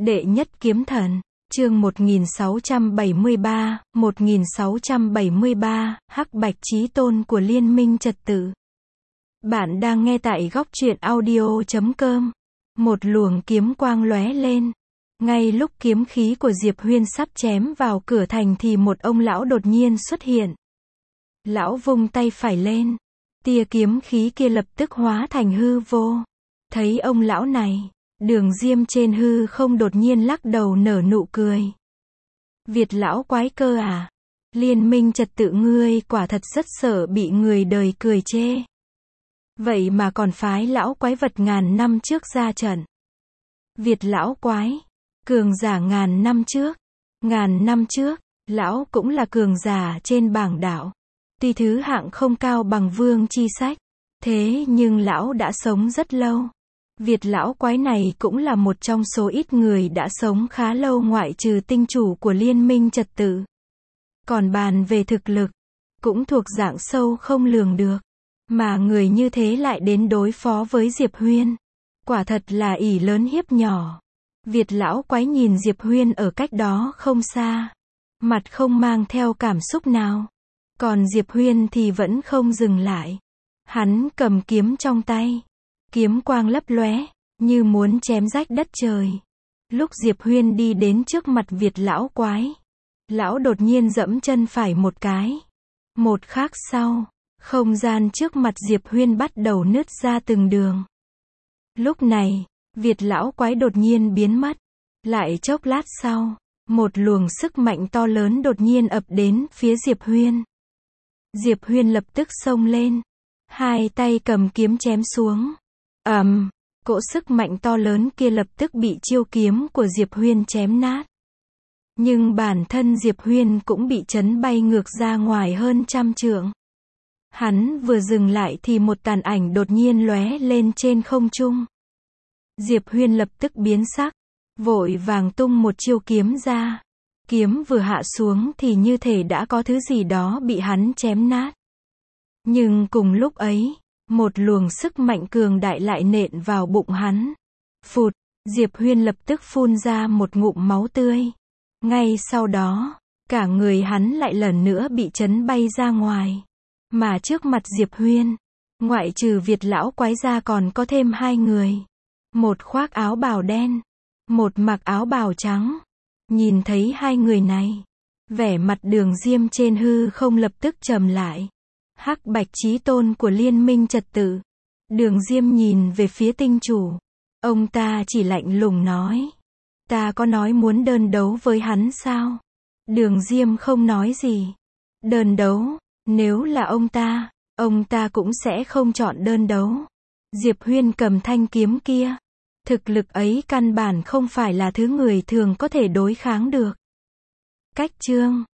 Đệ nhất kiếm thần, chương 1673, Hắc Bạch Chí Tôn của Liên minh trật tự. Bạn đang nghe tại góc truyện audio.com. Một luồng kiếm quang lóe lên. Ngay lúc kiếm khí của Diệp Huyên sắp chém vào cửa thành thì một ông lão đột nhiên xuất hiện. Lão vung tay phải lên. Tia kiếm khí kia lập tức hóa thành hư vô. Thấy ông lão này, Đường Diêm trên hư không đột nhiên lắc đầu nở nụ cười. Việt lão quái cơ à? Liên minh trật tự ngươi quả thật rất sợ bị người đời cười chê. Vậy mà còn phái lão quái vật ngàn năm trước ra trận. Việt lão quái, cường giả ngàn năm trước. Ngàn năm trước, lão cũng là cường giả trên bảng đạo. Tuy thứ hạng không cao bằng Vương Chi Sách, thế nhưng lão đã sống rất lâu. Việt lão quái này cũng là một trong số ít người đã sống khá lâu ngoại trừ tinh chủ của Liên minh trật tự. Còn bàn về thực lực, cũng thuộc dạng sâu không lường được. Mà người như thế lại đến đối phó với Diệp Huyên. Quả thật là ỷ lớn hiếp nhỏ. Việt lão quái nhìn Diệp Huyên ở cách đó không xa. Mặt không mang theo cảm xúc nào. Còn Diệp Huyên thì vẫn không dừng lại. Hắn cầm kiếm trong tay. Kiếm quang lấp lóe, như muốn chém rách đất trời. Lúc Diệp Huyên đi đến trước mặt Việt lão quái, lão đột nhiên giẫm chân phải một cái. Một khắc sau, không gian trước mặt Diệp Huyên bắt đầu nứt ra từng đường. Lúc này, Việt lão quái đột nhiên biến mất. Lại chốc lát sau, một luồng sức mạnh to lớn đột nhiên ập đến phía Diệp Huyên. Diệp Huyên lập tức xông lên, hai tay cầm kiếm chém xuống. Cỗ sức mạnh to lớn kia lập tức bị chiêu kiếm của Diệp Huyên chém nát. Nhưng bản thân Diệp Huyên cũng bị chấn bay ngược ra ngoài hơn trăm trượng. Hắn vừa dừng lại thì một tàn ảnh đột nhiên lóe lên trên không trung. Diệp Huyên lập tức biến sắc, vội vàng tung một chiêu kiếm ra. Kiếm vừa hạ xuống thì như thể đã có thứ gì đó bị hắn chém nát. Nhưng cùng lúc ấy, một luồng sức mạnh cường đại lại nện vào bụng hắn. Phụt, Diệp Huyên lập tức phun ra một ngụm máu tươi. Ngay sau đó, cả người hắn lại lần nữa bị chấn bay ra ngoài. Mà trước mặt Diệp Huyên, ngoại trừ Việt lão quái ra còn có thêm hai người. Một khoác áo bào đen, một mặc áo bào trắng. Nhìn thấy hai người này, vẻ mặt Đường Diêm trên hư không lập tức trầm lại. Hắc Bạch Chí Tôn của Liên minh trật tự. Đường Diêm nhìn về phía tinh chủ. Ông ta chỉ lạnh lùng nói. Ta có nói muốn đơn đấu với hắn sao? Đường Diêm không nói gì. Đơn đấu, nếu là ông ta cũng sẽ không chọn đơn đấu. Diệp Huyên cầm thanh kiếm kia. Thực lực ấy căn bản không phải là thứ người thường có thể đối kháng được. Cách chương